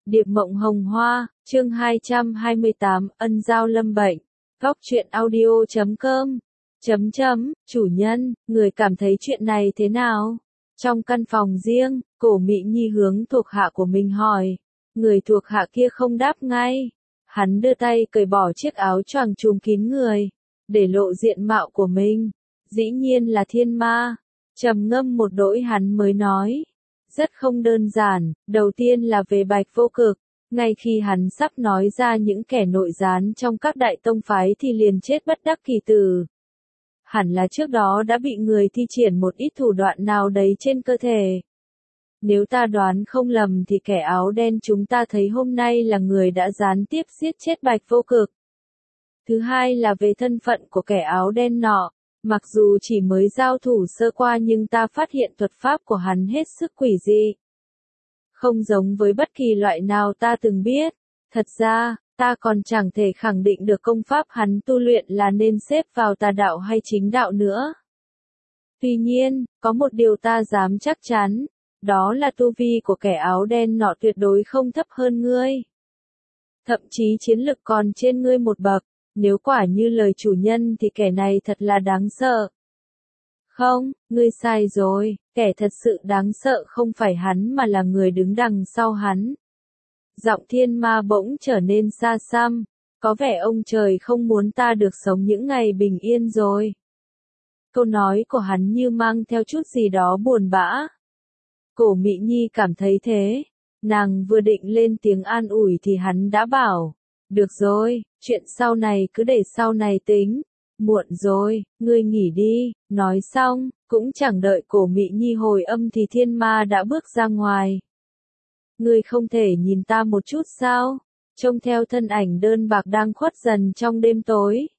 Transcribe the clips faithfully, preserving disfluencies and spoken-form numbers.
Điệp Mộng Hồng Hoa, chương hai trăm hai mươi tám, ân giao lâm bệnh. Góc truyện audio chấm com. Chấm chấm, chủ nhân, người cảm thấy chuyện này thế nào? Trong căn phòng riêng, Cổ Mị Nhi hướng thuộc hạ của mình hỏi. Người thuộc hạ kia không đáp ngay. Hắn đưa tay cởi bỏ chiếc áo choàng trùm kín người, để lộ diện mạo của mình. Dĩ nhiên là thiên ma. Trầm ngâm một đỗi hắn mới nói. Rất không đơn giản, đầu tiên là về Bạch Vô Cực. Ngay khi hắn sắp nói ra những kẻ nội gián trong các đại tông phái thì liền chết bất đắc kỳ tử. Hẳn là trước đó đã bị người thi triển một ít thủ đoạn nào đấy trên cơ thể. Nếu ta đoán không lầm thì kẻ áo đen chúng ta thấy hôm nay là người đã gián tiếp giết chết Bạch Vô Cực. Thứ hai là về thân phận của kẻ áo đen nọ. Mặc dù chỉ mới giao thủ sơ qua nhưng ta phát hiện thuật pháp của hắn hết sức quỷ dị. Không giống với bất kỳ loại nào ta từng biết. Thật ra, ta còn chẳng thể khẳng định được công pháp hắn tu luyện là nên xếp vào tà đạo hay chính đạo nữa. Tuy nhiên, có một điều ta dám chắc chắn, đó là tu vi của kẻ áo đen nọ tuyệt đối không thấp hơn ngươi. Thậm chí chiến lực còn trên ngươi một bậc. Nếu quả như lời chủ nhân thì kẻ này thật là đáng sợ. Không, ngươi sai rồi, kẻ thật sự đáng sợ không phải hắn mà là người đứng đằng sau hắn. Giọng thiên ma bỗng trở nên xa xăm, có vẻ ông trời không muốn ta được sống những ngày bình yên rồi. Câu nói của hắn như mang theo chút gì đó buồn bã. Cổ Mị Nhi cảm thấy thế, nàng vừa định lên tiếng an ủi thì hắn đã bảo. Được rồi, chuyện sau này cứ để sau này tính. Muộn rồi, ngươi nghỉ đi. Nói xong, cũng chẳng đợi Cổ Mị Nhi hồi âm thì thiên ma đã bước ra ngoài. Ngươi không thể nhìn ta một chút sao? Trông theo thân ảnh đơn bạc đang khuất dần trong đêm tối.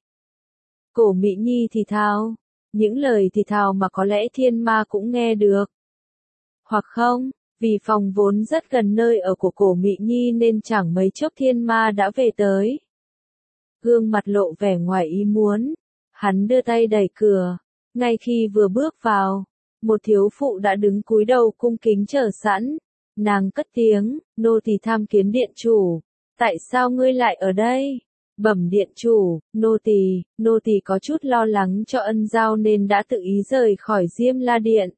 Cổ Mị Nhi thì thào. Những lời thì thào mà có lẽ thiên ma cũng nghe được. Hoặc không. Vì phòng vốn rất gần nơi ở của Cổ Mị Nhi nên chẳng mấy chốc thiên ma đã về tới. Gương mặt lộ vẻ ngoài ý muốn. Hắn đưa tay đẩy cửa. Ngay khi vừa bước vào, một thiếu phụ đã đứng cúi đầu cung kính chờ sẵn. Nàng cất tiếng, nô tỳ tham kiến điện chủ. Tại sao ngươi lại ở đây? Bẩm điện chủ, nô tỳ, nô tỳ có chút lo lắng cho ân giao nên đã tự ý rời khỏi Diêm La Điện.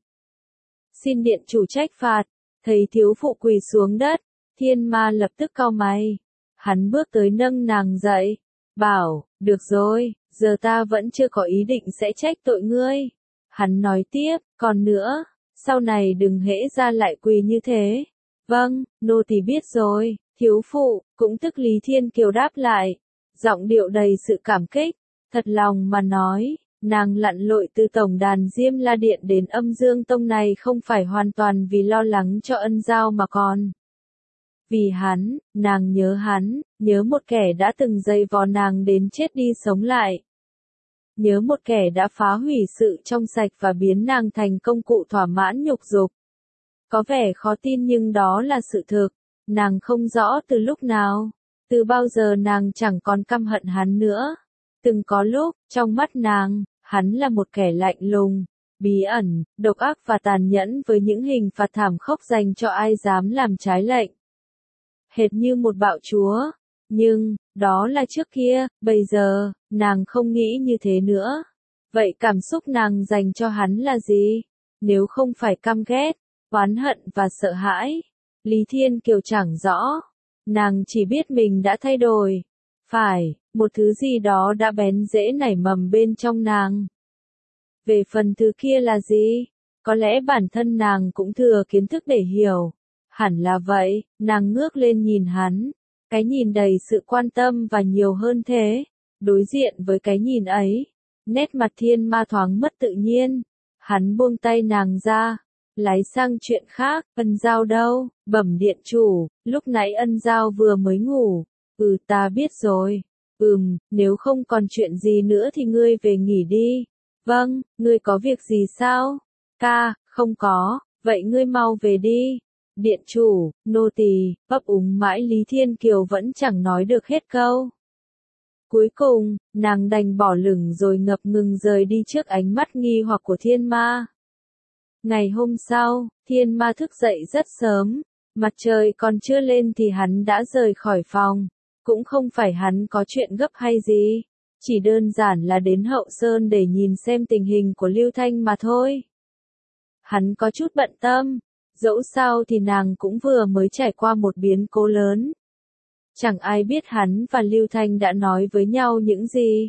Xin điện chủ trách phạt. Thấy thiếu phụ quỳ xuống đất, thiên ma lập tức cau mày. Hắn bước tới nâng nàng dậy, bảo, được rồi, giờ ta vẫn chưa có ý định sẽ trách tội ngươi. Hắn nói tiếp, còn nữa, sau này đừng hễ ra lại quỳ như thế. Vâng, nô tỳ biết rồi, thiếu phụ, cũng tức Lý Thiên Kiều đáp lại. Giọng điệu đầy sự cảm kích, thật lòng mà nói. Nàng lặn lội từ tổng đàn Diêm La Điện đến Âm Dương Tông này không phải hoàn toàn vì lo lắng cho ân giao mà còn. Vì hắn, nàng nhớ hắn, nhớ một kẻ đã từng dày vò nàng đến chết đi sống lại. Nhớ một kẻ đã phá hủy sự trong sạch và biến nàng thành công cụ thỏa mãn nhục dục. Có vẻ khó tin nhưng đó là sự thực, nàng không rõ từ lúc nào, từ bao giờ nàng chẳng còn căm hận hắn nữa. Từng có lúc, trong mắt nàng, hắn là một kẻ lạnh lùng, bí ẩn, độc ác và tàn nhẫn với những hình phạt thảm khốc dành cho ai dám làm trái lệnh. Hệt như một bạo chúa. Nhưng, đó là trước kia, bây giờ, nàng không nghĩ như thế nữa. Vậy cảm xúc nàng dành cho hắn là gì? Nếu không phải căm ghét, oán hận và sợ hãi, Lý Thiên Kiều chẳng rõ. Nàng chỉ biết mình đã thay đổi. Phải, một thứ gì đó đã bén rễ nảy mầm bên trong nàng. Về phần thứ kia là gì? Có lẽ bản thân nàng cũng thừa kiến thức để hiểu. Hẳn là vậy, nàng ngước lên nhìn hắn. Cái nhìn đầy sự quan tâm và nhiều hơn thế. Đối diện với cái nhìn ấy, nét mặt thiên ma thoáng mất tự nhiên. Hắn buông tay nàng ra. Lái sang chuyện khác, ân giao đâu? Bẩm điện chủ, lúc nãy ân giao vừa mới ngủ. Ừ ta biết rồi. Ừm, nếu không còn chuyện gì nữa thì ngươi về nghỉ đi. Vâng, ngươi có việc gì sao? Ca, không có, vậy ngươi mau về đi. Điện chủ, nô tỳ, ấp úng mãi Lý Thiên Kiều vẫn chẳng nói được hết câu. Cuối cùng, nàng đành bỏ lửng rồi ngập ngừng rời đi trước ánh mắt nghi hoặc của thiên ma. Ngày hôm sau, thiên ma thức dậy rất sớm, Mặt trời còn chưa lên thì hắn đã rời khỏi phòng, cũng không phải hắn có chuyện gấp hay gì, chỉ đơn giản là đến Hậu Sơn để nhìn xem tình hình của Lưu Thanh mà thôi. Hắn có chút bận tâm, dẫu sao thì nàng cũng vừa mới trải qua một biến cố lớn. Chẳng ai biết hắn và Lưu Thanh đã nói với nhau những gì.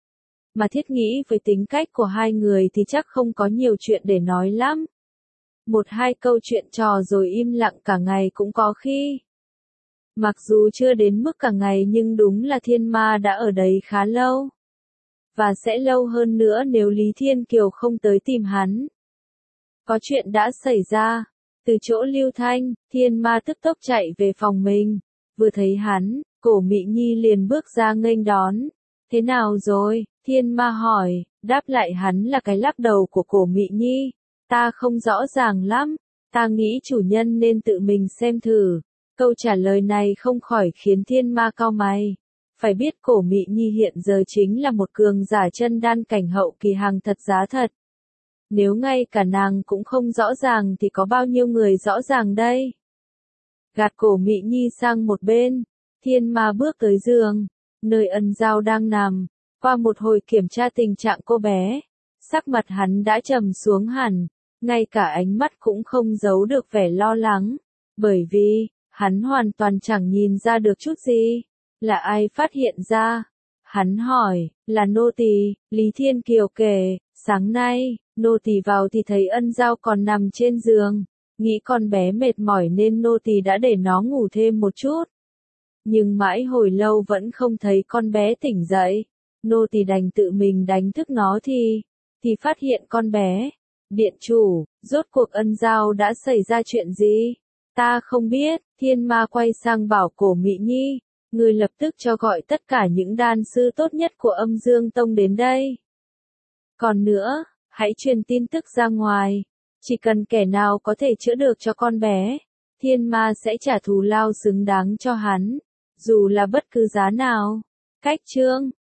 Mà thiết nghĩ với tính cách của hai người thì chắc không có nhiều chuyện để nói lắm. Một hai câu chuyện trò rồi im lặng cả ngày cũng có khi. Mặc dù chưa đến mức cả ngày nhưng đúng là Thiên Ma đã ở đấy khá lâu. Và sẽ lâu hơn nữa nếu Lý Thiên Kiều không tới tìm hắn. Có chuyện đã xảy ra. Từ chỗ Lưu Thanh, Thiên Ma tức tốc chạy về phòng mình. Vừa thấy hắn, Cổ Mị Nhi liền bước ra nghênh đón. Thế nào rồi? Thiên Ma hỏi, đáp lại hắn là cái lắc đầu của Cổ Mị Nhi. Ta không rõ ràng lắm, ta nghĩ chủ nhân nên tự mình xem thử. Câu trả lời này không khỏi khiến Thiên Ma cau mày. Phải biết Cổ Mị Nhi hiện giờ chính là một cường giả chân đan cảnh hậu kỳ hàng thật giá thật. Nếu ngay cả nàng cũng không rõ ràng thì có bao nhiêu người rõ ràng đây? Gạt Cổ Mị Nhi sang một bên, Thiên Ma bước tới giường, nơi Ân Giao đang nằm. Qua một hồi kiểm tra tình trạng cô bé, sắc mặt hắn đã trầm xuống hẳn, ngay cả ánh mắt cũng không giấu được vẻ lo lắng, bởi vì, hắn hoàn toàn chẳng nhìn ra được chút gì. Là ai phát hiện ra? Hắn hỏi, là nô tỳ. Lý Thiên Kiều kể, sáng nay, nô tỳ vào thì thấy Ân Giao còn nằm trên giường, nghĩ con bé mệt mỏi nên nô tỳ đã để nó ngủ thêm một chút. Nhưng mãi hồi lâu vẫn không thấy con bé tỉnh dậy, nô tỳ đành tự mình đánh thức nó thì, thì phát hiện con bé. Điện chủ, rốt cuộc Ân Giao đã xảy ra chuyện gì? Ta không biết. Thiên Ma quay sang bảo Cổ Mị Nhi, người lập tức cho gọi tất cả những đan sư tốt nhất của Âm Dương Tông đến đây. Còn nữa, hãy truyền tin tức ra ngoài, chỉ cần kẻ nào có thể chữa được cho con bé, Thiên Ma sẽ trả thù lao xứng đáng cho hắn, dù là bất cứ giá nào. Cách chương